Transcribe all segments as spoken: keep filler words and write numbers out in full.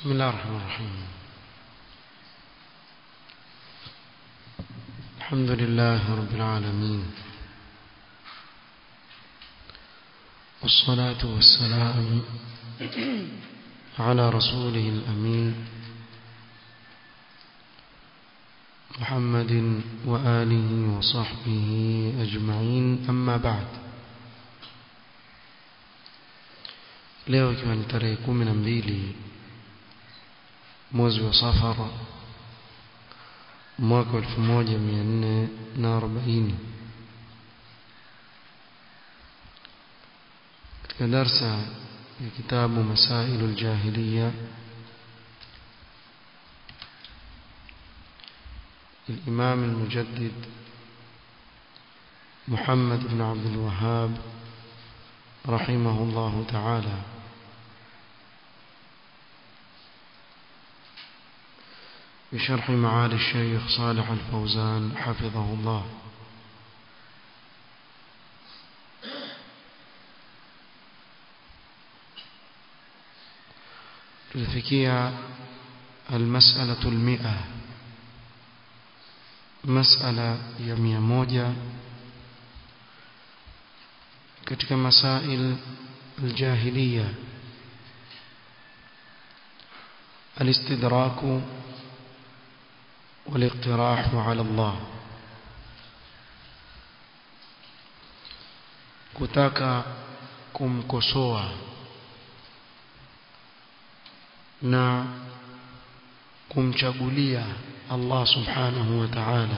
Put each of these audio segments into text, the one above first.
بسم الله الرحمن الرحيم. الحمد لله رب العالمين، والصلاة والسلام على رسوله الأمين محمد وآله وصحبه أجمعين، أما بعد. leo ikiwa ni tarehe kumi na mbili mwezi wa Safar mwaka elfu moja mia nne na arobaini, katika darsa ya kitabu Masailu al-Jahiliya الإمام المجدد محمد بن عبد الوهاب رحمه الله تعالى، بشرح معالي الشيخ صالح الفوزان حفظه الله. تلفكية المسألة المئة، مسألة يمية موجة katika masail الجاهلية، الاستدراك والاقتراح على الله. kutaka kumkosoa na kumchagulia Allah subhanahu wa ta'ala,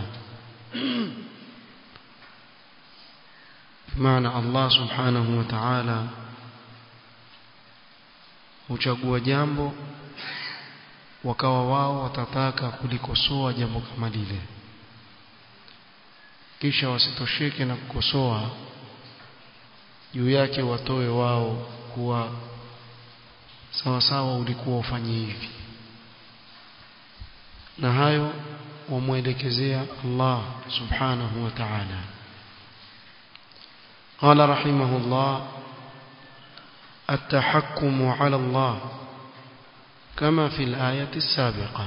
maana Allah subhanahu wa ta'ala huchagua jambo wakawa wao watataka kulikosoa jambo kama lile, kisha wasitosheke na kukosoa juu yake watoe wao kuwa sawa sawa ulikuwa ufanye hivi, na hayo wamwelekezea Allah subhanahu wa ta'ala. قال رحمه الله: التحكم على الله كما في الآية السابقة.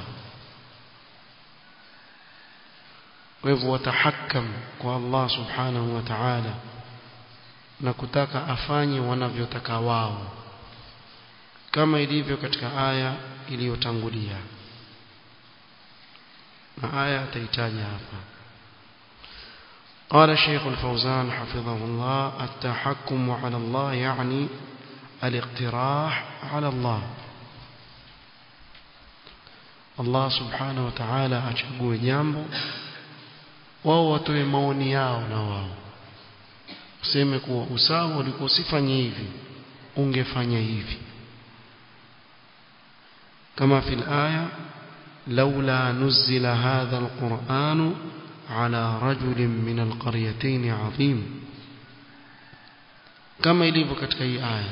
وهو تحكم والله سبحانه وتعالى نكتك أفاني ونفيتك واو كما ilivyo katika aya iliyotangulia, na aya tahitaji hapa. قال الشيخ الفوزان حفظه الله: التحكم على الله يعني الاقتراح على الله. Allah subhanahu wa ta'ala achague jambo, wao watoe maoni yao, na wao useme kuwa usawa ulikuwa usifanye hivi, ungefanya hivi. kama fil aya laula nuzila hadha alquran ala rajulin min alqaryatayn azim, kama ilivyo katika hii aya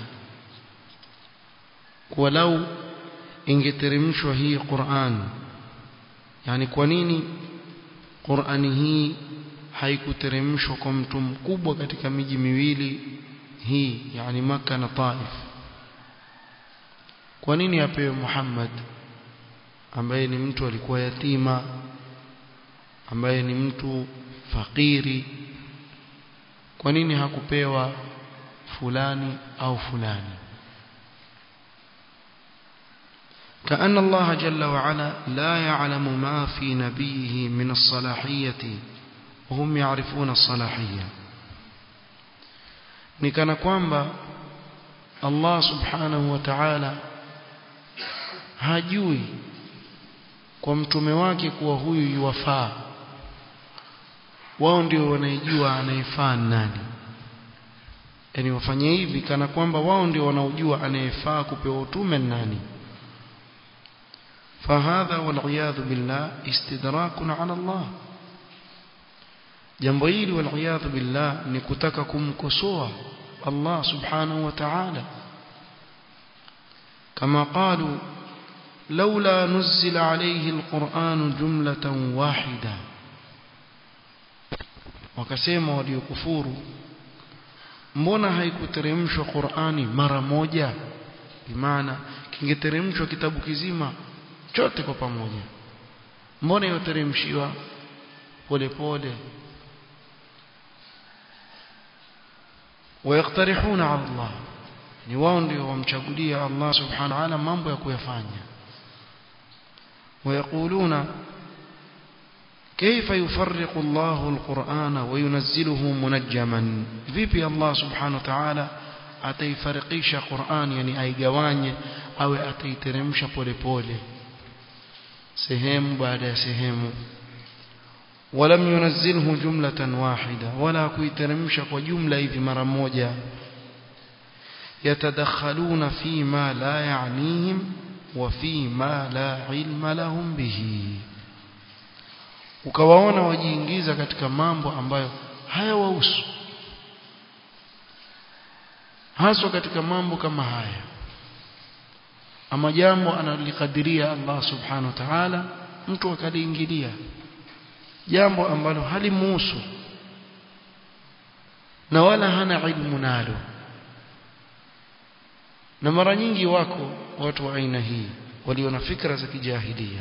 kwa lau ingeteremshwa hii Qur'an. yani kwa nini Qur'ani hii haikuteremshwa kwa mtu mkubwa katika miji miwili hii, yani Makkah na Taif? Kwa nini apewe Muhammad ambaye ni mtu alikuwa yatima, ambaye ni mtu fakiri? Kwa nini hakupewa fulani au fulani? كأن الله جل وعلا لا يعلم ما في نبيه من الصلاحية وهم يعرفون الصلاحية. نكنا kwamba Allah subhanahu wa ta'ala hajui kwa mtume wake kuwa huyu yuwafaa, wao ndio wanaijua anayefaa nani. Yani wafanye hivi kana kwamba wao ndio wanaojua anayefaa kupewa utume nani. فهذا والعياذ بالله استدراك على الله. jambo hili والعياذ بالله ni kutaka kumkosoa Allah subhanahu wa ta'ala, kama قالوا لولا نزل عليه القرآن جملة واحدة. wakasema waliokufuru, mbona haikuteremshwa Qur'ani mara moja? bimaana ingeteremshwa kitabu kizima chote kwa pamoja. Mbona yoteremshiwa pole pole? Wayaqtarihuna ala Allah, ni wao ndio wamchagulia Allah subhanahu wa ta'ala mambo ya kuyafanya. Wayaquluna kaifa yufarriqu Allahu al-Qur'ana wa yunazziluhu munajjaman, vipi Allah subhanahu wa ta'ala ataifarikisha Qur'an, yani aigawanye au ataiteremsha pole pole sehemu baada ya sehemu. Walam yunazzilhu jumlatan wahida, wala kuiteremsha kwa jumla hivi mara moja. Yatadakhaluna fi ma la ya'nihim wa fi ma la ilma lahum bihi, ukawaona wajiingiza katika mambo ambayo hayawahusu, haswa katika mambo kama haya. Ama jambo analikadiria Allah subhanahu wa ta'ala, mtu akaliingilia jambo ambalo halimuhusu na wala hana ilmu nalo. Na mara nyingi wako watu wa aina hii walio na fikra za kijahilia,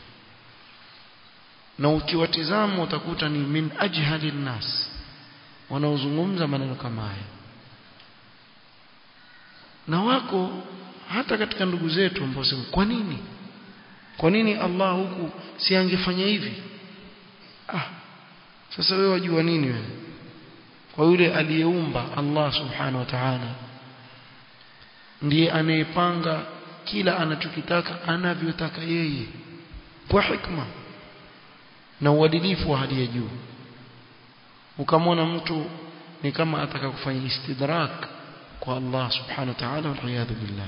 na ukiwatizama utakuta ni min ajhali nnas wanaozungumza maneno kama haya. Na wako hata katika ndugu zetu ambao sema kwa nini kwa nini Allah huku si angefanya hivi? Ah, sasa wewe wajua nini wewe? Kwa yule aliyeumba Allah subhanahu wa ta'ala ndiye anayepanga kila anachokitaka anavyotaka yeye kwa hikma na uadilifu wa hali ya juu. Ukamwona mtu ni kama ataka kufanya istidrak kwa Allah subhanahu wa ta'ala, wal iyad billah.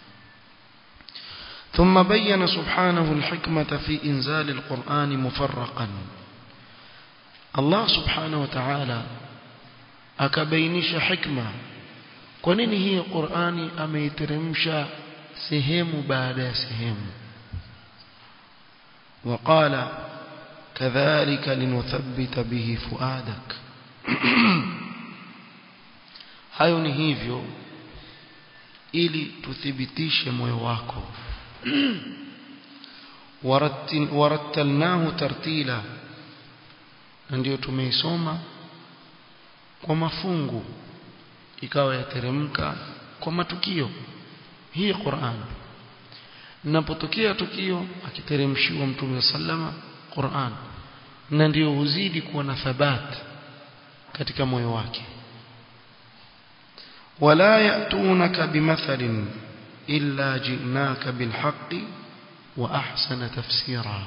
ثم بين سبحانه الحكمة في إنزال القرآن مفرقا. الله سبحانه وتعالى akabainisha hikma kwa nini hii Qur'ani ameiteremsha sehemu baada ya sehemu. وقال كذلك لنثبت به فؤادك, hayo ni hivyo ili tuthibitishe moyo wako. warattalnahu tartila, ndio tumeisoma kwa mafungu ikawa yateremka kwa matukio. Hii Qur'an linapotokea tukio akiteremshiwa Mtume sallama Qur'an, na ndio huzidi kuwa na thabat katika moyo wake. wala ya'tunaka bimathalin illa ji'naka bilhaqqi wa ahsana tafsira,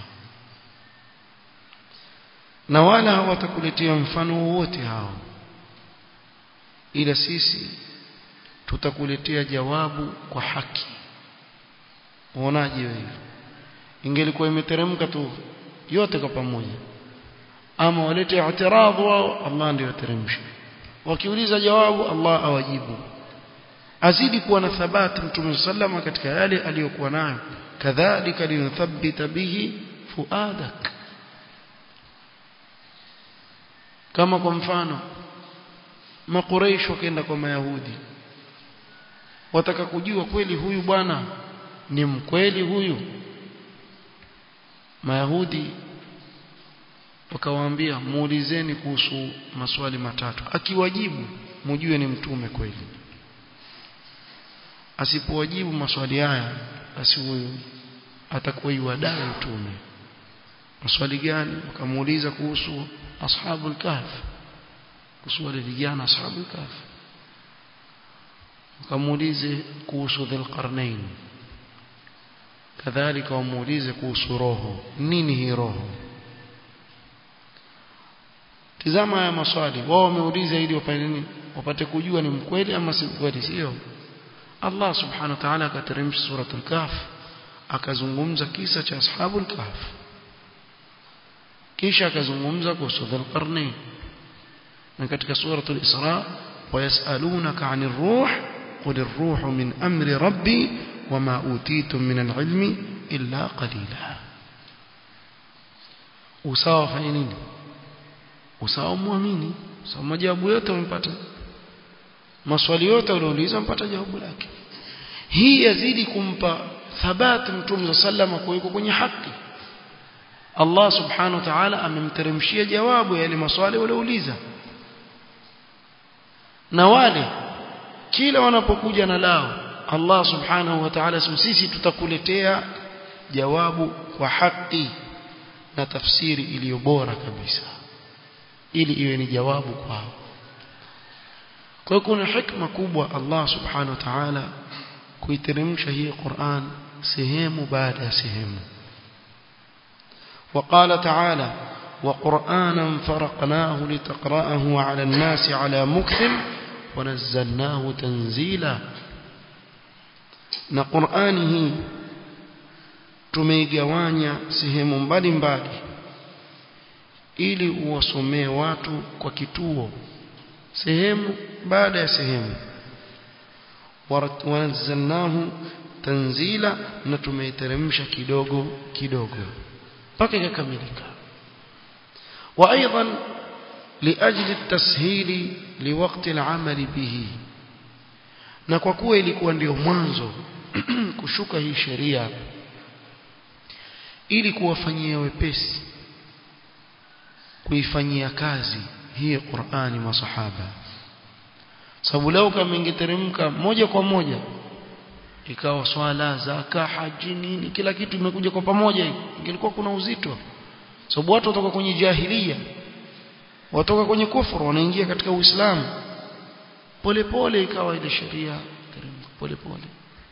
na wala hawatakuletea mfano wote hao ila sisi tutakuletea jawabu kwa haki. Unaonaje wewe? Ingelikuwa imeteremka tu yote kwa pamoja, ama walete i'tiradh wao, Allah ndiye ateremsha. Wakiuliza jawabu, Allah awajibu. Azidi kuwa na thabati Mtume sallama katika yale aliyokuwa nayo. Kadhalika linuthabbita bihi fuadak. Kama kwa mfano Makuraish wakaenda kwa Mayahudi, wataka kujua kweli huyu bwana ni mkweli huyu. Mayahudi wakawaambia muulizeni kuhusu maswali matatu, akiwajibu mjue ni mtume kweli. Asipowajibu maswali haya basi huyu atakuwa yuadai mtume. Maswali gani? Wakamuuliza kuhusu ashabul kahf, kuhusu wale vijana ashabul kahf. Wakamuulize kuhusu dhil qarnain, kadhalika wamuulize kuhusu roho. Nini hii roho? Tizama haya maswali wao wameuliza ili wapate nini? Wapate kujua ni mkweli ama si mkweli, sio? Allah subhanahu wa ta'ala akateremsha suratul kahf, akazungumza kisa cha ashabul kahf, kisha akazungumza kuhusu dhil qarnain. Na katika suratul Isra, wayasalunaka 'anir ruh qulir ruhu min amri rabbi wama utitum min al-'ilmi illa qalila. Usawa fanya nini? Usawa muamini, sawa majawabu yote umepata. Maswali yote uliouliza mpata jawabu lake. hii yazidi kumpa thabati mtume sallama kwa yuko kwenye haki. Allah subhanahu wa ta'ala amemteremshia jawabu ya yale maswali waliouliza, na wale kila wanapokuja na lao Allah subhanahu wa ta'ala sisi tutakuletea jawabu kwa haki na tafsiri iliyo bora kabisa ili iwe ni jawabu kwao. Kwa hiyo kuna hikma kubwa Allah subhanahu wa ta'ala kuiteremsha hii Qur'an sehemu baada ya sehemu. وقال تعالى وقرآنا فرقناه لتقرأه على الناس على مكث ونزلناه تنزيلا. na Qur'ani hii tumeigawanya sehemu mbalimbali ili uwasomee watu kwa kituo sehemu baada ya sehemu. wanazalnahu tanzila, na tumeiteremsha kidogo kidogo mpaka ikakamilika. wa aidan liajli at-tashil liwaqti al-amal bihi, na kwa kuwa ilikuwa ndio mwanzo kushuka hii sheria ili kuwafanyia wepesi kuifanyia kazi hii Qur'ani masahaba. Sababu leo kama ingeteremka moja kwa moja ikawa swala, zaka, haji, nini kila kitu imekuja kwa pamoja, hivi ingelikuwa kuna uzito. Sababu watu watoka kwenye jahiliya, watoka kwenye kufuru, wanaingia katika Uislamu pole pole, ikawa ile sheria teremka pole pole.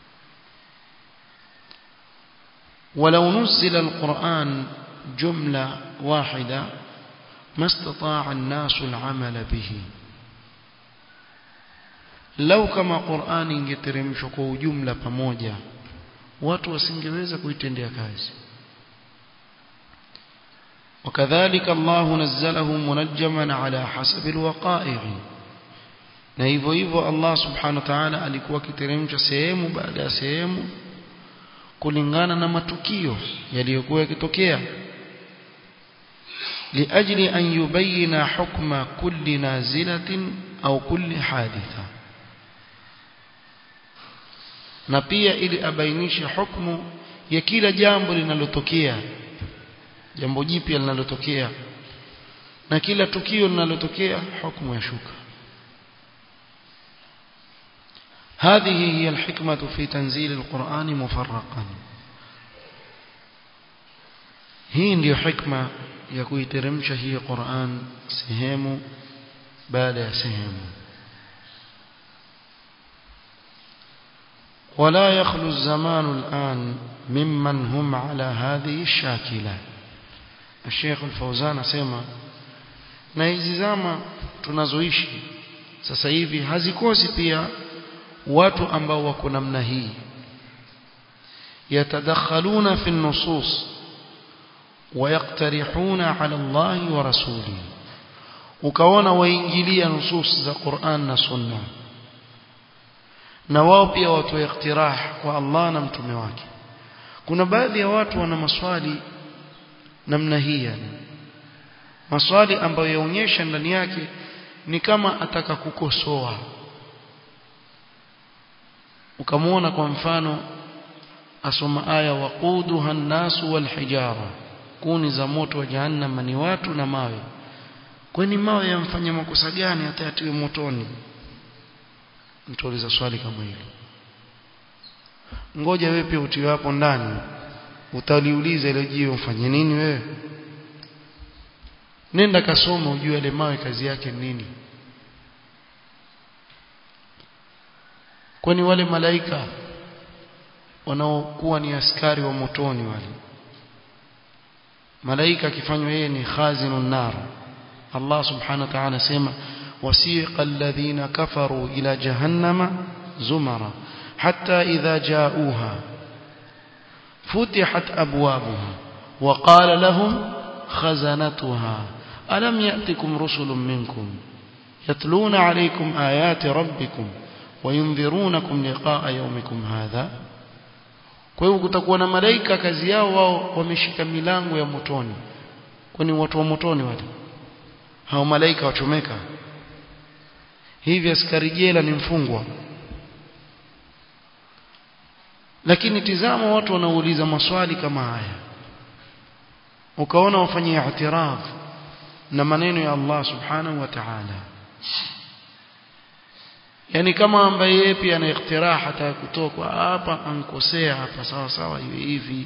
ولو نزل القرآن جملة واحدة ما استطاع الناس العمل به. لو كما قرآن ingeteremshwa kwa ujumla pamoja, watu wasingeweza kuitendea kazi. وكذلك الله نزله منجما على حسب الوقائع. na hivyo hivyo Allah subhanahu wa ta'ala alikuwa akiteremsha sehemu baada ya sehemu kulingana na matukio yaliyokuwa yakitokea, liajli an yubayina hukma kulli nazilatin au kulli haditha, na pia ili abainishe hukumu ya kila jambo linalotokea, jambo jipya linalotokea, na kila tukio linalotokea hukumu ya shuka. هذه هي الحكمة في تنزيل القرآن مفرقا. hii ndio hikma ya kuiteremsha hii Qur'an sehemu baada ya sehemu. ولا يخلو الزمان الآن ممن هم على هذه الشاكلة. الشيخ الفوزان asema na hizi zama tunazoishi sasa hivi hazikosi pia watu ambao wako namna hii, yatadakhaluna fi an-nusus wa yaqtarihuna ala Allah wa rasulihi. ukaona waingilia nusus za Qur'an na Sunna, na wao pia watu iktirah kwa Allah na mtume wake. Kuna baadhi ya watu wana maswali namna hii, yani maswali ambayo yaonyesha ndani yake ni kama ataka kukosoa. ukamuona kwa mfano asoma aya waquduha an-nasu wal hijara, kuni za moto wa jahannam ni watu na mawe. Kwani mawe yamfanya makosa gani hata yatiwe motoni? Mtuuliza swali kama hilo. Ngoja wewe pia utiwe hapo ndani, utaliuliza ile jiwe ufanye nini wewe? Nenda kasoma ujue ile mawe kazi yake nini. Kwani wale malaika wanaokuwa ni askari wa motoni, wale malaika akifanywa yeye ni khazinun nar, Allah subhanahu wa ta'ala sema wasiqa alladhina kafaru ila jahannama zumara hatta idha ja'uha futihat abwabuha wa qala lahum khazanatuha alam ya'tikum rusulun minkum yatluna alaykum ayati rabbikum وينذرونكم لقاء يومكم هذا. kwa hiyo kutakuwa na malaika kazi yao wao wameshika milango ya motoni. kwani watu wa motoni wale hao malaika wachomeka hivi? Askari jela ni mfungwa, lakini tizama watu wanauliza maswali kama haya ukaona wafanyia i'tiraf na maneno ya Allah subhanahu wa ta'ala, yani kama ambaye yeye pia ana ikhtirah hata kutoka hapa ankosea hapa sawa sawa iwe hivi.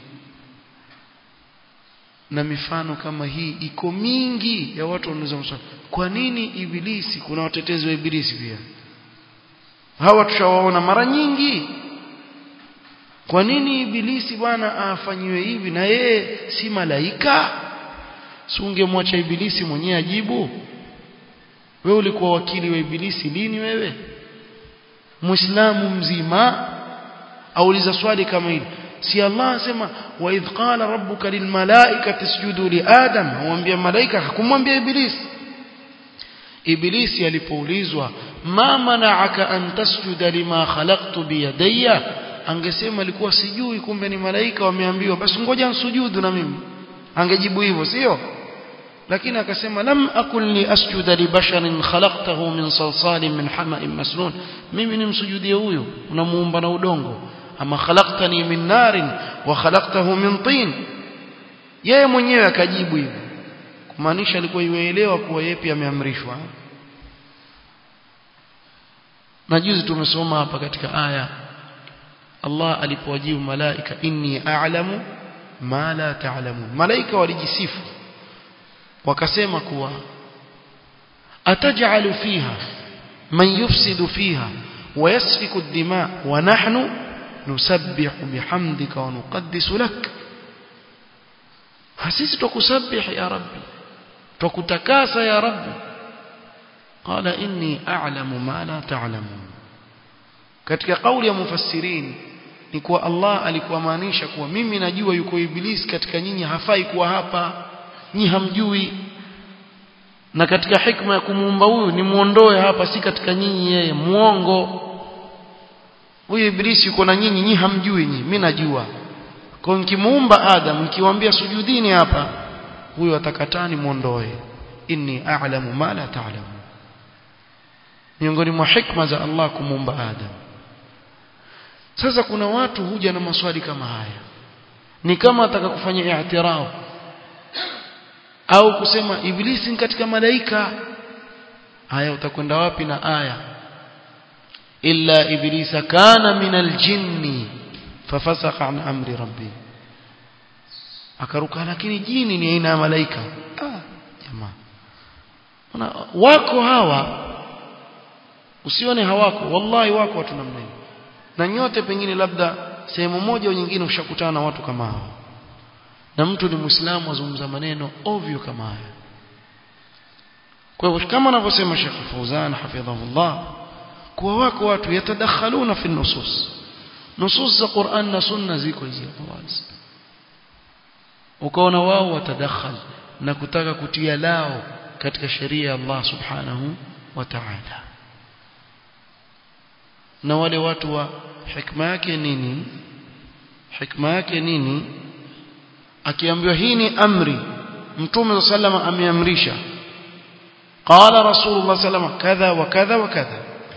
Na mifano kama hii iko mingi ya watu wanauliza maswali, kwa nini ibilisi? Kuna watetezi wa ibilisi pia hawa tushawaona mara nyingi. Kwa nini ibilisi bwana afanywe hivi na yeye si malaika? Si ungemwacha ibilisi mwenyewe ajibu? Wewe ulikuwa wakili wa ibilisi lini wewe? Muislamu mzima auliza swali kama hili. Si Allah anasema wa idh qala rabbuka lil malaikati isjudu li adam, amwambia malaika, hakumwambia ibilisi. Ibilisi alipoulizwa ma mana'aka an tasjuda lima khalaqtu bi yadayya, angesema alikuwa sijui, kumbe ni malaika wameambiwa basi ngoja nisujudu na mimi, angejibu hivyo sio? Lakini akasema lam akun li asjuda li basharin khalaqtahu min salsalin min hama'in masnun, mimi nimsujudie huyo unamuumba na udongo, ama khalaqtani min narin wa khalaqtahu min tin. Yeye mwenyewe akajibu hivyo, kumaanisha alikuwa yuelewa kuwa yeye pia ameamrishwa. Na juzi tumesoma hapa katika aya Allah alipowajibu malaika, inni a'lamu ma la ta'lamun. Malaika walijisifu wakasema kuwa ataj'alu fiha man yufsidu fiha wa yasfiku ad-dima wa nahnu nusabbihu bihamdika wa nuqaddisu lak. Hasisi tukusabih ya rabbi, tukutakasa ya rabbi. Qala inni a'lamu ma la ta'lamun. Katika kauli ya mufassirin ni kuwa Allah alikuwa maanisha kuwa mimi najua yuko ibilisi katika nyinyi, hafai kuwa hapa, nyinyi hamjui. Na katika hikma ya kumuumba huyu ni muondoe hapa, si katika nyinyi yeye muongo. Huyu ibilisi yuko na nyinyi, nyinyi hamjui, nyinyi mimi najua. Kwa nikimuumba Adam nikiwaambia sujudini hapa, huyu atakatani muondoe. Inni a'lamu ma la ta'lamu. Miongoni mwa hikma za Allah kumuumba Adam. Sasa kuna watu huja na maswali kama haya, ni kama ataka kufanya i'tiraf au kusema ibilisi ni katika malaika. Haya, utakwenda wapi na aya illa iblisa kana minal jinni fafasaqa an amri rabbi, akaruka. Lakini jini ni aina ya malaika? Ah jamaa, wako hawa, usione hawako, wallahi wako watu namna hiyo. Na nyote pengine labda sehemu moja au nyingine ushakutana na watu kama hao, na mtu ni Muislamu azungumza maneno ovyo kama haya. Kwa hivyo kama anavyosema Sheikh Fauzan hafidhahullah, kwa wako watu yatadakhaluna fi nusus, nusus za Qur'an na Sunna ziko hizi wazi, ukaona wao watadakhal na kutaka kutia lao katika sheria ya Allah subhanahu wa ta'ala. Na wale watu wa hikma yake nini? Hikma yake nini? Akiambiwa hii ni amri, Mtume sallama ameamrisha, qala Rasulullah sallama kadha wa kadha wa kadha,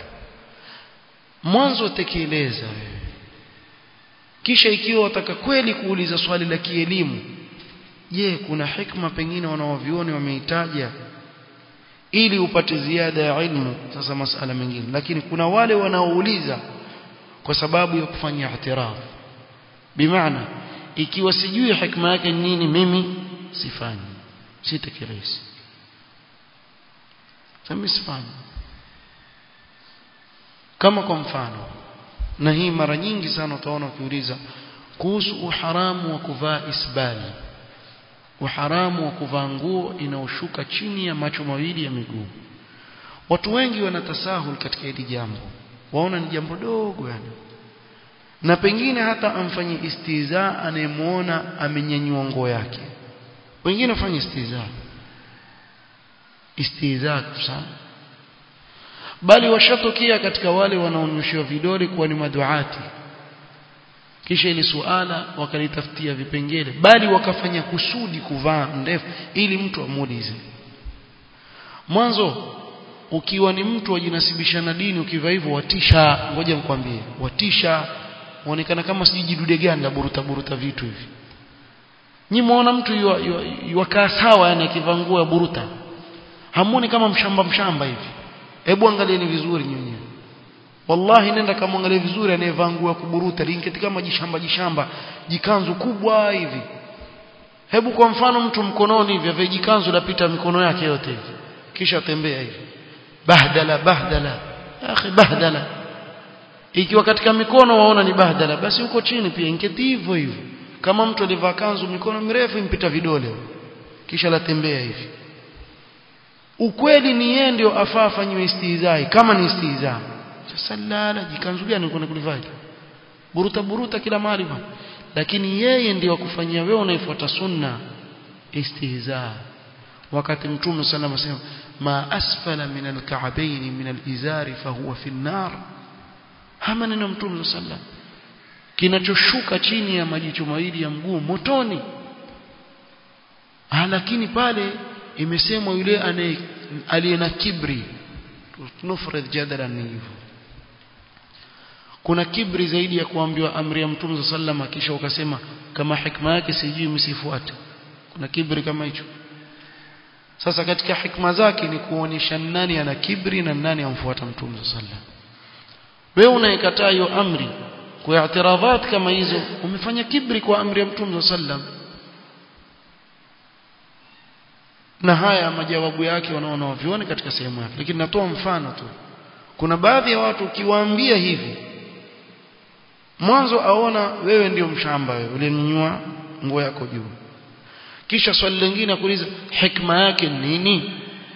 mwanzo tekeleza wewe. Kisha ikiwa wataka kweli kuuliza swali la kielimu, je, kuna hikma pengine wanaovioni wameitaja ili upate ziada ya ilmu, sasa masala mengine. Lakini kuna wale wanaouliza kwa sababu ya kufanya i'tiraf, bimaana ikiwa sijui hikma yake nini, mimi sifanyi, sitekelezi, sasa sifanyi. Kama kwa mfano, na hii mara nyingi sana utaona ukiuliza kuhusu uharamu wa kuvaa isbali, uharamu wa kuvaa nguo inaoshuka chini ya macho mawili ya miguu. Watu wengi wanatasahul katika hili jambo, waona ni jambo dogo yani, na pengine hata amfanyie istiza anayemuona amenyanyua nguo yake. Wengine wafanye istiza istiza sana, bali washatokea katika wale wanaonyeshwa vidole kuwa ni maduati, kisha ile suala wakalitafutia vipengele, bali wakafanya kusudi kuvaa ndefu ili mtu amuulize. Mwanzo ukiwa ni mtu wajinasibisha na dini, ukivaa hivyo watisha, ngoja nikwambie, watisha huonekana kama sijidude gani la buruta buruta vitu hivi. Nyi muona mtu yuwakaa sawa yani akivaa nguo ya buruta, hamuoni kama mshamba mshamba hivi? Hebu angalieni vizuri nyinyi. Wallahi nenda kama angalie vizuri anayevaa nguo ya kuburuta linketi kama jishamba jishamba, jikanzu kubwa hivi. Hebu kwa mfano mtu mkononi hivi ave jikanzu lapita mikono yake yote hivi, kisha tembea hivi. Bahdala bahdala. Akhi bahdala. Ikiwa katika mikono waona ni bahdala, basi huko chini pia inketi hivyo hivyo. Kama mtu alivaa kanzu mikono mirefu impita vidole, kisha la tembea hivi. Ukweli ni yeye ndio afaa afanywe istihzai kama ni istihzai. Sasa lala jikanzu gani uko kulivaa? Buruta buruta kila mahali bwana. Lakini yeye ndio akufanyia wewe unaifuata sunna istihza. Wakati Mtume sallallahu alayhi wasallam ma asfala min al-ka'bayn min al-izari fa huwa fi an-nar. Hama neno Mtume sallallahu kinachoshuka chini ya majicho mawili ya mguu motoni. Ah, lakini pale imesemwa yule anaye aliye na kibri. Tunufrid jadalan ni hivyo. Kuna kibri zaidi ya kuambiwa amri ya Mtume sallallahu alayhi kisha ukasema kama hikma yake sijui msifuate? Kuna kibri kama hicho? Sasa katika hikma zake ni kuonyesha nani ana kibri na nani amfuata Mtume sallallahu alayhi wasallam. Wewe unaikataa hiyo amri kwa i'tiradhat kama hizo, umefanya kibri kwa amri ya Mtume sallallahu alayhi wasallam. Na haya majawabu yake wanaona wavione katika sehemu yake, lakini natoa mfano tu. Kuna baadhi ya watu ukiwaambia hivi, mwanzo aona wewe ndio mshamba, wewe ulinyanyua nguo yako juu, kisha swali lingine akuuliza hikma yake nini?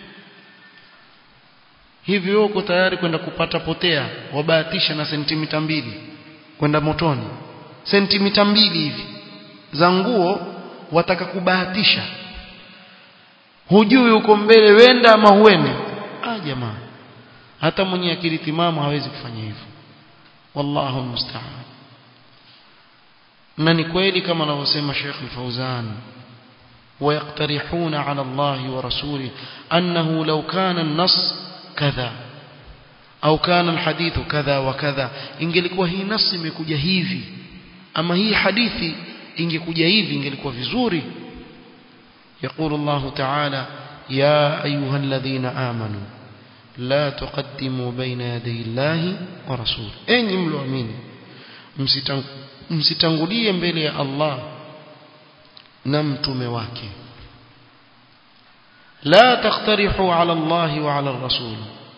Hivi wewe uko tayari kwenda kupata potea wabahatisha na sentimita mbili kwenda motoni? Sentimita mbili hivi za nguo wataka kubahatisha, hujui uko mbele wenda ama huende? Ah jamaa, hata mwenye akili timamu hawezi kufanya hivyo. Wallahu musta'an. Na ni kweli kama anavyosema Sheikh Al-Fauzan, ويقترحون على الله ورسوله أنه لو كان النص كذا أو كان الحديث كذا وكذا, ingelikuwa hii nasi imekuja hivi ama hii hadithi ingekuja hivi ingelikuwa vizuri. يقول الله تعالى يا أيها الذين آمنوا لا تقدموا بين يدي الله ورسوله. enyi mlioamini msitangulie mbele ya Allah na mtume wake. la taqtarihu ala Allah wa ala ar-rasul,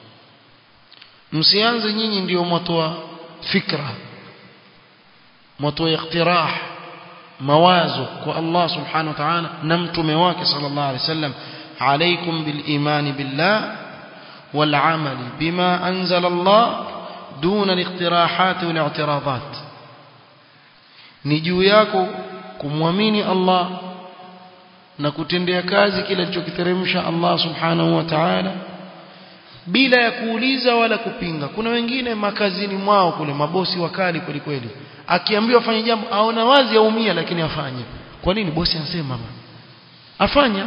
msianze nyinyi ndio mtoa fikra, mtoa iqtirah, mawazo kwa Allah subhanahu wa ta'ala na mtume wake sallallahu alayhi wasallam. alaykum bil iman billah wal amal bima anzala Allah duna al-iqtirahat wal i'tiradat. Ni juu yako kumwamini Allah na kutendea kazi kile alichokiteremsha Allah subhanahu wa ta'ala bila ya kuuliza wala kupinga. Kuna wengine makazini mwao kule mabosi wakali kweli kweli, akiambiwa afanye jambo aona wazi aumia lakini afanye. Kwa nini? Bosi anasema afanya,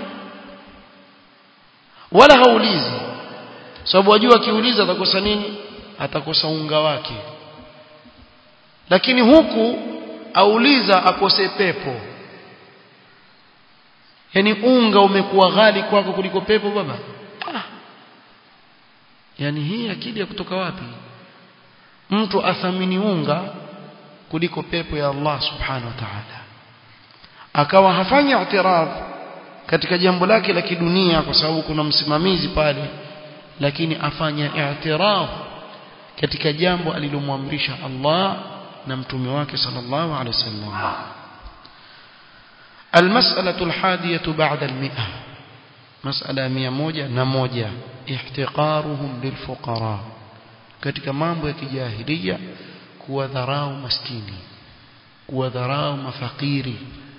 wala haulizi, sababu wajua akiuliza atakosa nini? Atakosa unga wake. Lakini huku auliza akose pepo. Yani unga umekuwa ghali kwako kuliko pepo baba. Ah. Yani hii akili ya kutoka wapi? Mtu athamini unga kuliko pepo ya Allah subhanahu wa ta'ala, akawa hafanyi i'tirad katika jambo lake la kidunia kwa sababu kuna msimamizi pale, lakini afanya i'tirad katika jambo alilomwamrisha Allah na mtume wake sallallahu alaihi wasallam. المسألة الحادية بعد المئة, مسألة مئة موجة نموجة, احتقارهم للفقراء. katika mambo ya kijahilia kuwadharau maskini, kuwadharau mafakiri.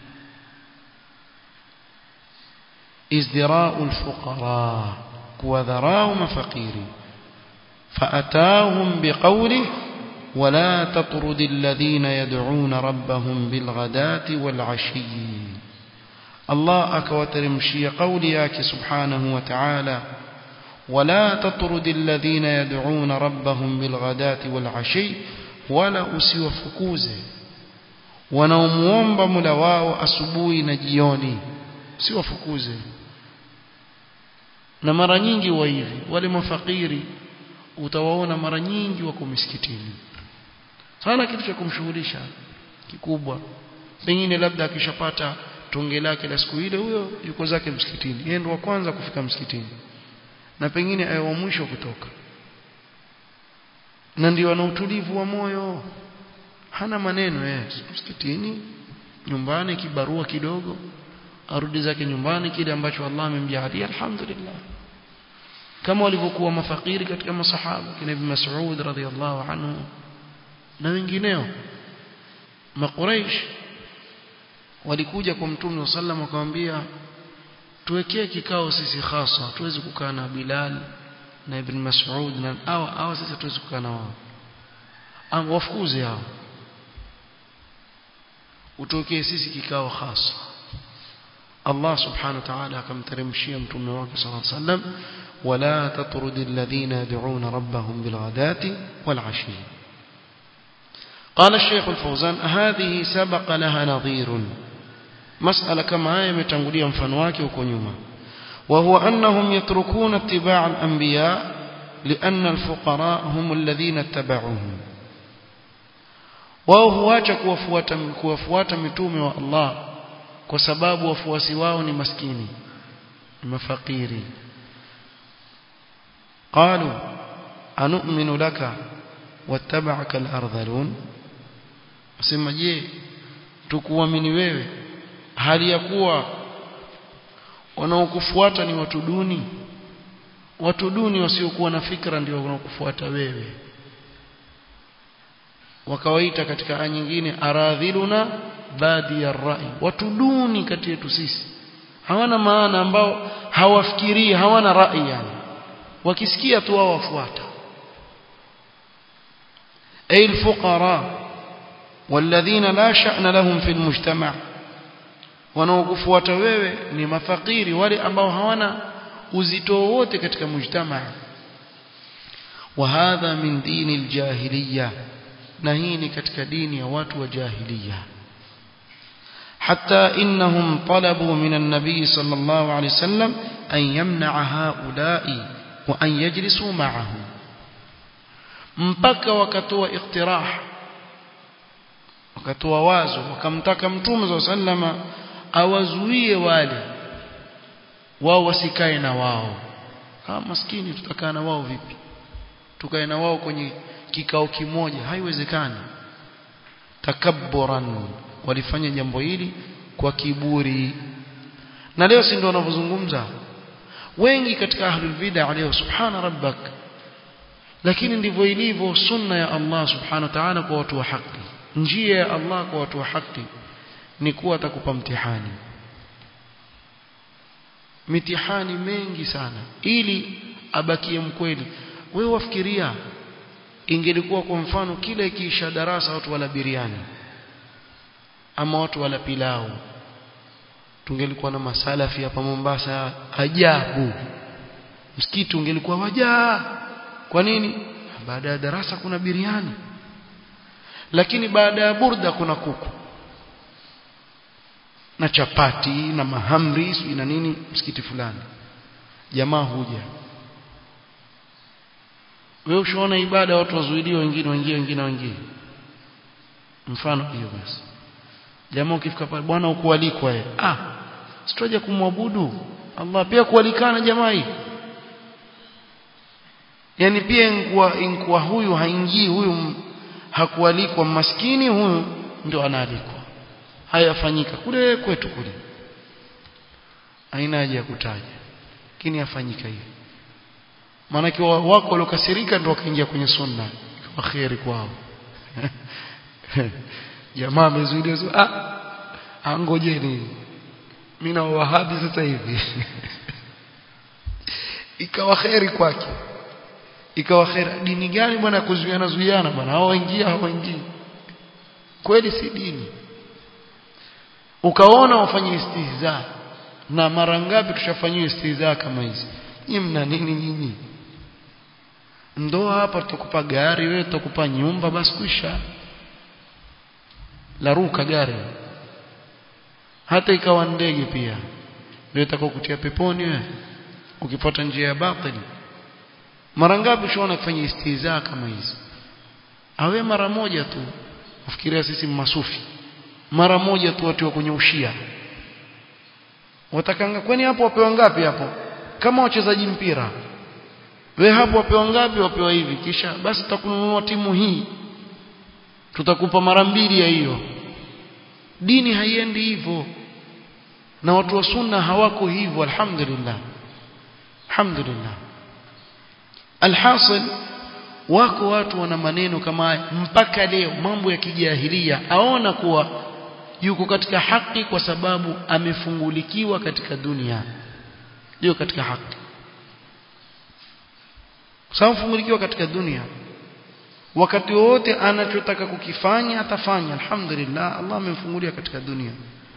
ازدراء الفقراء, kuwadharau mafakiri. فأتاهم بقوله ولا تطرد الذين يدعون ربهم بالغداة والعشي. الله أكوترمشي قولياك سبحانه وتعالى ولا تطرد الذين يدعون ربهم بالغداة والعشي wala usiwafukuze wanaomuomba Mola wao asubuhi na jioni, usiwafukuze. Na mara nyingi wa hivi wale mafakiri utawaona mara nyingi wako misikitini sana, kitu cha kumshughulisha kikubwa, pengine labda akishapata tonge lake la siku ile, huyo yuko zake msikitini, yeye ndo wa kwanza kufika msikitini na pengine awe wa mwisho kutoka, na ndio ana utulivu wa moyo, hana maneno yeye, msikitini, nyumbani kibarua kidogo, arudi zake nyumbani, kile ambacho Allah amemjalia alhamdulillah. Kama walivyokuwa mafakiri katika masahaba kina Ibn Mas'ud radhiyallahu anhu na wengineo. Makuraish walikuja kwa Mtume sallam akamwambia, tuwekee kikao sisi hasa, tuweze kukaa na Bilal na Ibn Mas'ud na hao hao, sisi tuweze kukaa na wao, au wafukuze hao, utokee sisi kikao hasa. Allah subhanahu wa ta'ala akamteremshia mtume wake sallallahu alayhi wasallam, wala tatrudil ladhina yad'una rabbahum bilghadati walashi. قال الشيخ الفوزان هذه سبق لها نظير، مسألة كما هي متangulia mfano wake huko nyuma. وهو أنهم يتركون اتباع الأنبياء لأن الفقراء هم الذين اتبعوهم. wao huacha kuwafuata kuwafuata mitume wa Allah kwa sababu wafuasi wao ni maskini, ni mafakiri. qalu anu'minu laka wattaba'aka al-ardhalun, sema je, tukuamini wewe hali ya kuwa wanaokufuata ni watu duni? Watu duni wasiokuwa na fikra ndio wanaokufuata wewe. Wakawaita katika aya nyingine aradhiluna badi ar-ra'i, watu duni kati yetu sisi, hawana maana, ambao hawafikirii, hawana rai, yani wakisikia tu wao wafuata. ay al-fuqara walladhina la sha'na lahum fi al-mujtama', wanaokufuata wewe ni mafakiri, wale ambao hawana uzito wote katika mujtamaa. wa hadha min dini al-jahiliyya, na hii ni katika dini ya watu wa jahiliya. hatta innahum talabu min an-nabiy sallallahu alayhi wasallam an yamna'a haula'i wa an yajlisu ma'ahu, mpaka wakatoa iktirah, wakatoa wazo, wakamtaka mtume sallama awazuie wale wao wasikae na wao. Kama maskini tutakaa na wao vipi? Tukae na wao kwenye kikao kimoja? Haiwezekani. Takabburan, walifanya jambo hili kwa kiburi. Na leo si ndio wanavyozungumza wengi katika ahlul bid'ah leo, subhana rabbak. Lakini ndivyo ilivyo sunna ya Allah subhanahu wa ta'ala kwa watu wa haki. Njia ya Allah kwa watu wa haki ni kuwa atakupa mtihani, mitihani mengi sana, ili abakie mkweli. Wewe wafikiria ingelikuwa kwa mfano kila ikiisha darasa watu wala biriani ama watu wala pilau, tungelikuwa na masalafi hapa Mombasa ajabu, msikiti ungelikuwa wajaa. Kwa nini? Baada ya darasa kuna biriani, lakini baada ya burda kuna kuku na chapati na mahamri na nini msikiti fulani. Jamaa huja, wewe ushaona ibada watu wazuiliwa, wengine wengine wengine wengine mfano hiyo. Basi jamaa ukifika pale, bwana ukualikwa yeye, ah sitoje kumwabudu Allah, pia kualikana jamaa hii, yani pia ingwa ingwa huyu haingii, huyu hakualikwa, maskini huyu ndio anaalikwa. Hayafanyika kule kwetu kule, haina haja ya kutaja, lakini yafanyika hivi. Maana kwa wako waliokasirika ndio wakaingia kwenye sunna, kwa khairi kwao. Jamaa amezuidia, ah angojeni mimi na wahabi sasa hivi. Ikawa khairi kwake, ikawa khairi. Dini gani bwana kuzuiana zuiana bwana, hao waingia hao waingia, kweli si dini. Ukaona wafanye istihza, na mara ngapi tushafanywa istihza kama hizi? Nyinyi mna nini nyinyi? ndoa hapa tutakupa gari, wewe tutakupa nyumba, basi kuisha. Laruka gari. Hata ikawa ndege pia ndio itakokutia peponi wewe ukipata njia ya batili. Mara ngapi tunaona kufanya istihza kama hizi? Awe mara moja tu. Ufikiria sisi masufi. Mara moja tu watu wa kwenye ushia. Watakanga kwani hapo wapewa ngapi hapo? Kama wachezaji mpira. Wewe hapo wapewa ngapi? Wapewa hivi. Kisha basi tutakununua timu hii. Tutakupa mara mbili ya hiyo. Dini haiendi hivyo. Na watu wa sunna hawako hivyo, alhamdulillah. Alhamdulillah. Alhasil, wako watu wana maneno kama haya mpaka leo, mambo ya kijahilia, aona kuwa yuko katika haki kwa sababu amefungulikiwa katika dunia. Ndio katika haki. Sababu fungulikiwa katika dunia. Wakati wote anachotaka kukifanya atafanya, alhamdulillah, Allah amemfungulia katika dunia.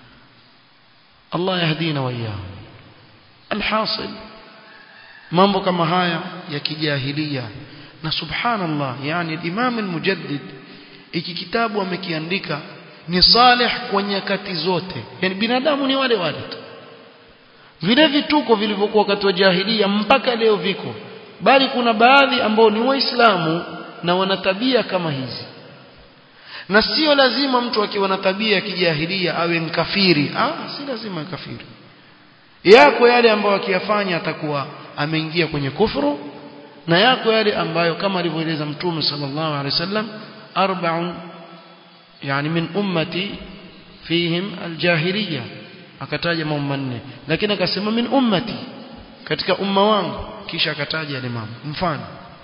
Allah yahdina wa iyyahu. Alhasil, mambo kama haya ya kijahilia. Na subhanallah, yani Imam al-Mujaddid iki kitabu amekiandika ni salih kwa nyakati zote. Yani binadamu ni wale wale tu. Vile vituko vilivyokuwa wakati wa jahiliya mpaka leo viko. Bali kuna baadhi ambao ni waislamu na wana tabia kama hizi. Na sio lazima mtu akiwa na tabia ya kijahilia awe mkafiri. Ah, si lazima kafiri. Yako yale ambayo akiyafanya atakuwa ameingia kwenye kufuru, na yako yale ambayo kama alivyoeleza Mtume sallallahu alaihi wasallam, arba'un yani min ummati fihim aljahiliya, akataja mambo manne, lakini akasema min ummati, katika umma wangu, kisha akataja yale mambo. Mfano,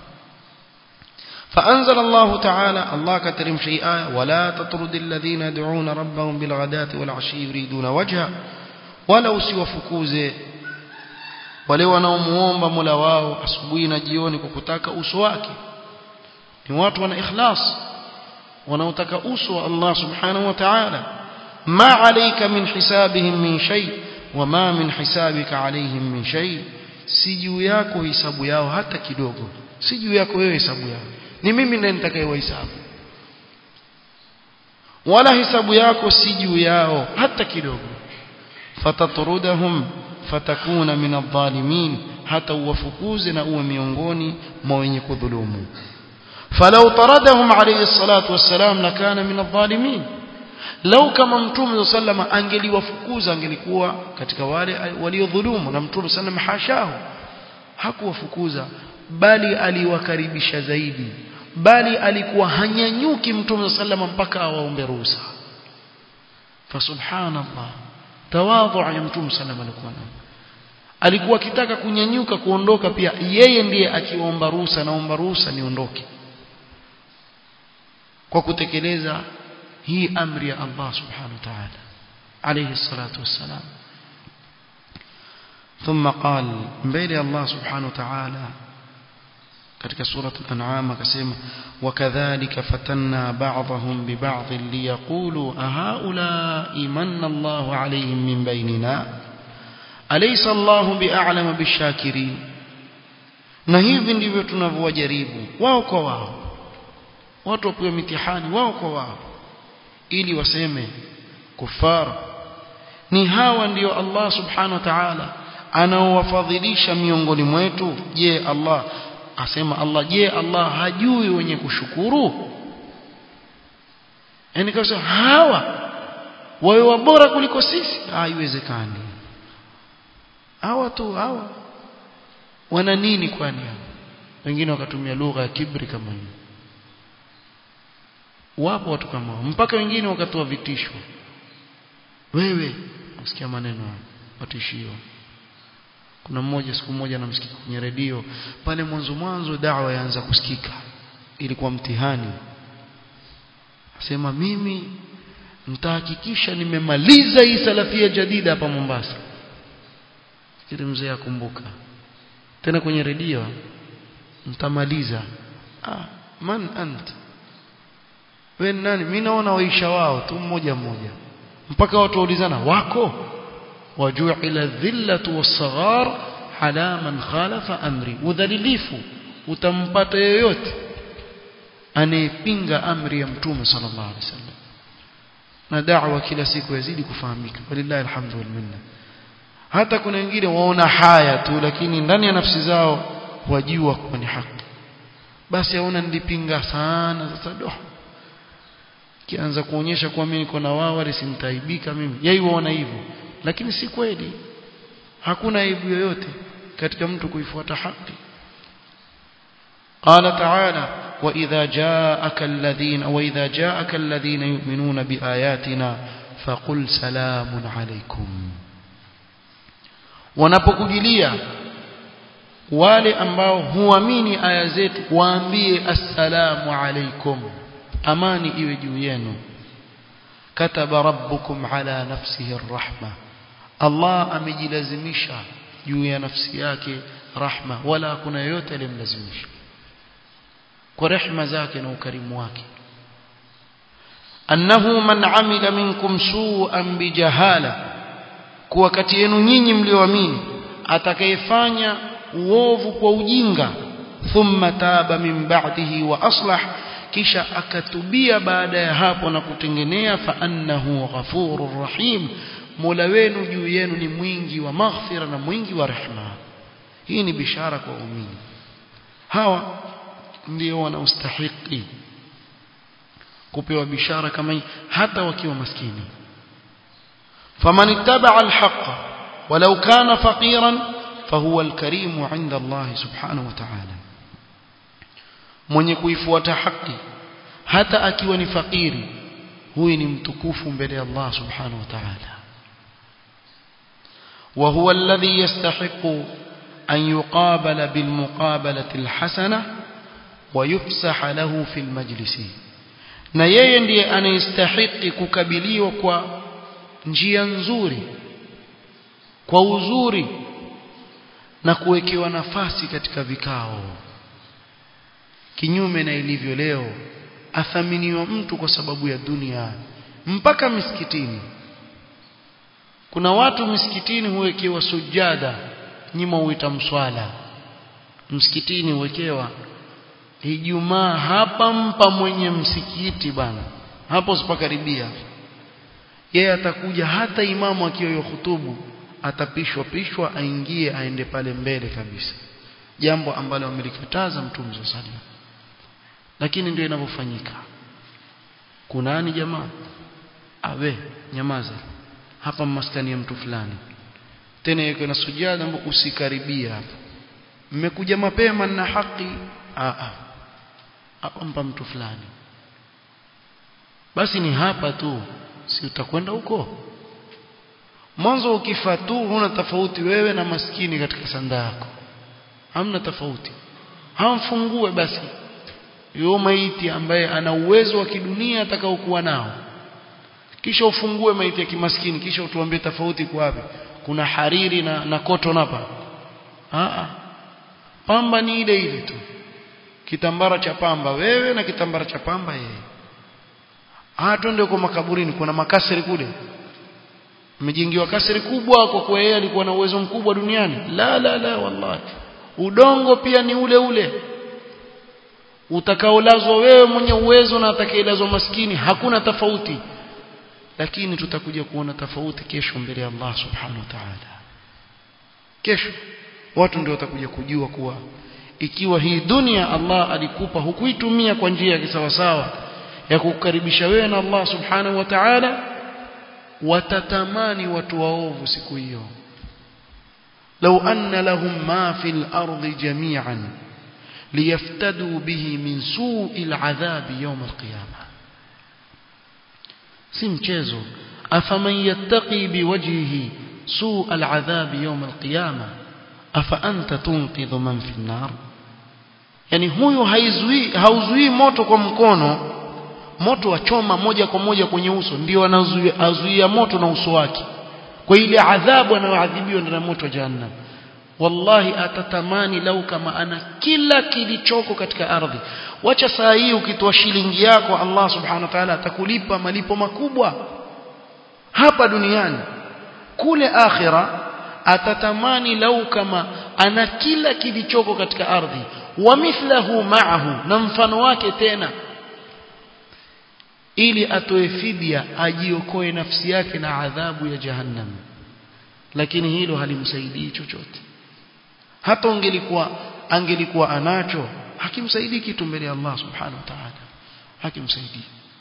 فأنزل الله تعالى الله كترم شيئا ولا تطرد الذين يدعون ربهم بالغداة والعشي يريدون وجهه ولو siwafukuze wale wanaomuomba Mola wao asubuhi na jioni kwa kutaka uso wake. Ni watu wana ikhlas, wanaotaka uso wa Allah subhanahu wa ta'ala. ma alayka min hisabihim min shay wa ma min hisabika alayhim min shay, si juu yako hisabu yao hata kidogo, si juu yako wewe hisabu yao, ni mimi ndiye nitakayewahesabu. Wala hisabu yako si juu yao hata kidogo. fatatrudahum fatakuna min adh-dhalimin, hata uwafukuze na uwe miongoni mwa wenye kudhulumu. falau taradahum alayhi salatu wassalam lakana min adh-dhalimin, lau kama Mtume sallama angeliwafukuza angelikuwa katika wale waliodhulumu. Na Mtume sallama hashahu, hakuwafukuza bali aliwakaribisha zaidi, bali alikuwa hanyanyuki Mtume sallama mpaka awaombe ruhusa. fa subhanallah, tawadhu ya Mtume sallama alikuwa nayo. Alikuwa akitaka kunyanyuka kuondoka pia yeye ndiye akiomba ruhusa, naomba ruhusa niondoke, kwa kutekeleza hii amri ya Allah subhanahu wa ta'ala alayhi salatu wassalam. ثم قال mbele Allah subhanahu wa ta'ala katika surah al-an'am akasema, wakadhalika fatanna ba'dahum bi ba'd liyaqulu ahaula imanna Allahu alayhim min bainina alaysa Allahu bi'alama bishakirin. Na hivi ndivyo tunavyowajaribu wao kwa wao, watu wapewe mitihani wao kwa wao, ili waseme kufar, ni hawa ndio Allah subhanahu wa ta'ala anaowafadhilisha miongoni mwetu. Je, Allah asema Allah, je Allah hajui wenye kushukuru? Yani kasa hawa wawe wabora kuliko sisi? Haiwezekani. Hawa tu hawa wana nini kwani hao? Wengine wakatumia lugha ya kibri kama hiyo. Wapo watu kama hao, mpaka wengine wakatoa vitisho. Wewe usikia maneno watishio. Kuna mmoja siku moja namsikia kwenye redio, pale mwanzo mwanzo da'wa yaanza kusikika, ilikuwa mtihani. Asema mimi nitahakikisha nimemaliza hii salafia jadida hapa Mombasa. Kile mzee akumbuka tena kwenye redio, nitamaliza. Ah, man ant, wewe nani? Mimi naona waisha wao tu mmoja mmoja, mpaka watu waulizana wako. waju'ila dhillatu was-saghar ala man khalafa amri, udhalilifu utampata yoyote anayepinga amri ya mtume sallallahu alaihi wasallam, na da'wa kila siku yazidi kufahamika, walillahi alhamdu wal minna. Hata kuna wengine waona haya tu, lakini ndani ya nafsi zao wajua kuwa ni haki, basi aona nilipinga sana, sasa doh kianza kuonyesha kwa mimi niko na wao nisimtaibika mimi, yeye waona hivyo, lakini si kweli. Hakuna aibu yoyote katika mtu kuifuata haki. قال تعالى وإذا جاءك الذين وإذا جاءك الذين يؤمنون بآياتنا فقل سلام عليكم. wanapokujilia wale ambao huamini aya zetu waambie assalamu alaikum, amani iwe juu yenu. kataba rabbukum ala nafsihi arrahma, Allah amejilazimisha juu ya nafsi yake rahma, wala hakuna yote aliyemlazimisha, kwa rehema zake na ukarimu wake. annahu man amila minkum su'an bijahala, kwa kati yenu nyinyi mlioamini atakayefanya uovu kwa ujinga, thumma taba min ba'dihi wa aslah, kisha akatubia baada ya hapo na kutengenea, fa annahu ghafurur rahim, Mola wenu juu yenu ni mwingi wa maghfira na mwingi wa rehema. Hii ni bishara kwa waumini. Hawa ndio wanaostahili kupewa bishara kama hii hata wakiwa maskini. faman ittaba'a al-haqqa walau kana faqiran fahuwa al-karimu 'inda Allah subhanahu wa ta'ala, mwenye kuifuata haki hata akiwa ni fakiri, huyu ni mtukufu mbele ya Allah subhanahu wa ta'ala. wa huwa alladhi yastahiqu an yuqabala bil muqabalati al-hasana wa yufsaha lahu fil majlisi, na yeye ndiye anayestahili kukabiliwa kwa njia nzuri, kwa uzuri, na kuwekewa nafasi katika vikao. Kinyume na ilivyo leo, athaminiwa mtu kwa sababu ya dunia, mpaka misikitini. Kuna watu misikitini huwekewa sujada, nyima huita mswala. Msikitini huwekewa Ijumaa, hapa mpa mwenye msikiti bana, hapo usipakaribia. Yeye atakuja, hata imamu akiwa yuhutubu atapishwa pishwa aingie aende pale mbele kabisa, jambo ambalo amelikataza Mtume sallallahu alaihi wasallam. Lakini ndio inavyofanyika. Kunani jamaa awe nyamaza, hapa maskani ya mtu fulani, tena yuko na sujada ambapo usikaribia hapa, mmekuja mapema na haki, a a hapa mpa mtu fulani, basi ni hapa tu, si utakwenda huko. Mwanzo ukifa tu huna tofauti wewe na maskini katika sanda yako, hamna tofauti. Hamfungue basi yule maiti ambaye ana uwezo wa kidunia atakaokuwa nao, kisha ufungue maiti ya kimaskini, kisha utuambie tofauti kwa wapi? Kuna hariri na, na cotton hapa? a a pamba ni ile ile tu, kitambara cha pamba wewe na kitambara cha pamba yeye. Ah, twende kwa makaburini, kuna makasiri kule, mmejengiwa kasiri kubwa kwa kuwa yeye alikuwa na uwezo mkubwa duniani. La la la, wallahi udongo pia ni ule ule utakaolazwa wewe mwenye uwezo na atakaelazwa maskini, hakuna tofauti. Lakini tutakuja kuona tofauti kesho mbele ya Allah subhanahu wa ta'ala. Kesho watu ndio watakuja kujua kuwa ikiwa hii dunia Allah alikupa hukuitumia kwa njia ya kisawasawa ya kukukaribisha wewe na Allah subhanahu wa ta'ala, watatamani watu waovu siku hiyo. law anna lahum ma fil ardi jami'an liyaftadu bihi min su'il adhabi yawm al-qiyamah. si mchezo. afaman yattaqi biwajhihi su'al adhabi yawm al-qiyamah afa anta tunqidhu man fi an-nar. Yani huyo haizui hauzui moto kwa mkono, moto wachoma moja kwa moja kwenye uso, ndio anazuia azuia moto na uso wake kwa ile adhabu anayoadhibiwa ndani ya moto wa jahannam. Wallahi atatamani lau kama ana kila kilichoko katika ardhi. Wacha saa hii ukitoa shilingi yako, Allah subhanahu wa ta'ala atakulipa malipo makubwa hapa duniani. Kule akhira atatamani lau kama ana kila kilichoko katika ardhi. wa mithlahu ma'ahu na mfano wake tena ili atoe fidia ajiokoe nafsi yake na adhabu ya jahannam lakini hilo halimsaidii chochote hata ungelikuwa angelikuwa anacho hakimsaidii kitu mbele ya Allah subhanahu wa ta'ala hakimsaidii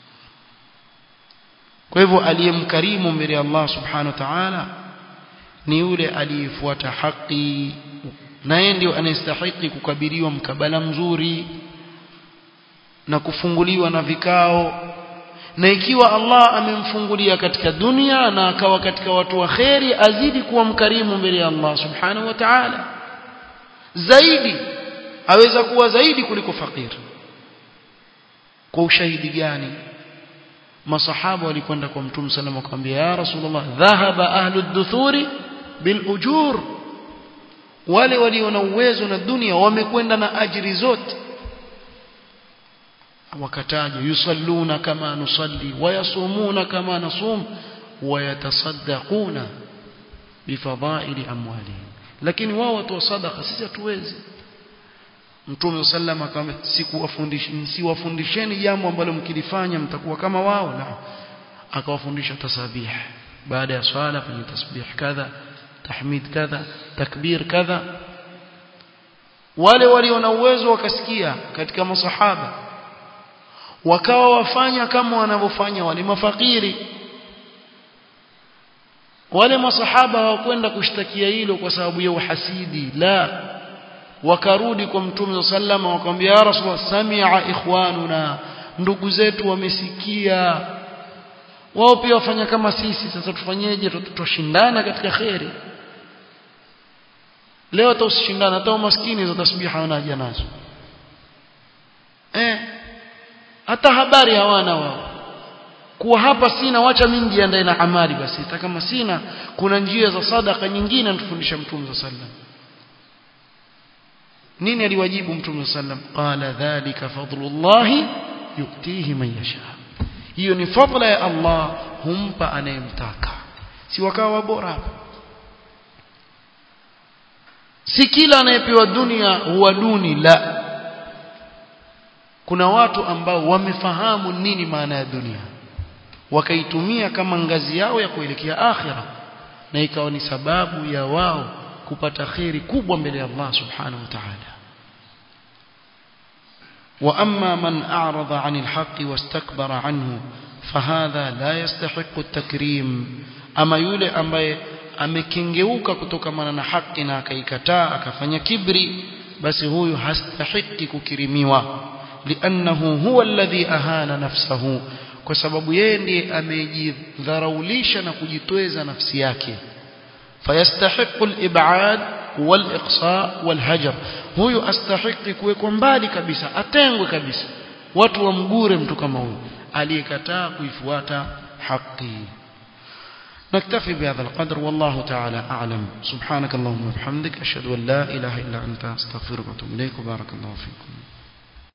kwa hivyo aliyemkarimu mbele ya Allah subhanahu wa ta'ala ni yule aliyefuata haki na yeye ndio anastahili kukabiliwa mkabala mzuri na kufunguliwa na vikao na ikiwa Allah amemfungulia katika dunia na akawa katika watu wa khairi azidi kuwa mkarimu mbele ya Allah subhanahu wa ta'ala zaidi aweza kuwa zaidi kuliko fakir kwa ushahidi gani masahaba walikwenda kwa mtume sallallahu alayhi wasallam akamwambia ya rasulullah dhahaba ahlu ad-duthuri bil ujur wale walio na uwezo na dunia wamekwenda na ajiri zote wakataja yusalluna kama nusalli wayasumuna kama nasum wayatasaddaquna bifadha'ili amwalihim lakini wao watu wa sadaqa sisi hatuwezi mtume sallam akamwambia sikuwafundisheni siwafundisheni jambo ambalo mkilifanya mtakuwa kama wao na akawafundisha tasbih baada ya swala fanya tasbih kadha tahmid kadha takbir kadha wale walio na uwezo wakasikia katika masahaba wakawa wafanya kama wanavyofanya wale mafakiri wale masahaba hawakwenda kushtakia hilo kwa sababu ya uhasidi la wakarudi kwa mtume sallama wakamwambia ya rasulullah sami'a ikhwanuna ndugu zetu wamesikia wao pia wafanya kama sisi sasa tufanyeje tutoshindana katika khairi leo tushindana hata maskini hizo tasbiha wanaja nazo eh hata habari hawana wao kuwa hapa sina wacha mimi nijiandae na amali basi hata kama sina kuna njia za sadaka nyingine anatufundisha mtume sallam nini aliwajibu mtume sallam qala dhalika fadlullah yuktihi man yasha hiyo ni fadla ya Allah humpa anayemtaka si wakawa bora si kila anayepewa dunia huwa duni la kuna watu ambao wamefahamu nini maana ya dunia wakaitumia kama ngazi yao ya kuelekea akhira na ikawa ni sababu ya wao kupata khairi kubwa mbele ya Allah subhanahu wa ta'ala wa amma man a'rada 'anil haqqi wastakbara 'anhu fahadha la yastahiqu at-takrim ama yule ambaye amekengeuka kutokana na haki na akaikataa akafanya kibri basi huyu hastahiki kukirimiwa li'annahu huwa alladhi ahana nafsahu kwa sababu yeye ndiye amejidharaulisha na kujitweza nafsi yake fayastahiqu al-ib'ad wal-iqsa wal-hajar huyu astahiki kuwekwa mbali kabisa atengwe kabisa watu wamgure mtu kama huyu aliyekataa kuifuata haki نكتفي بهذا القدر والله تعالى أعلم سبحانك اللهم وبحمدك أشهد أن لا إله إلا أنت أستغفرك وأتوب إليك وبارك الله فيكم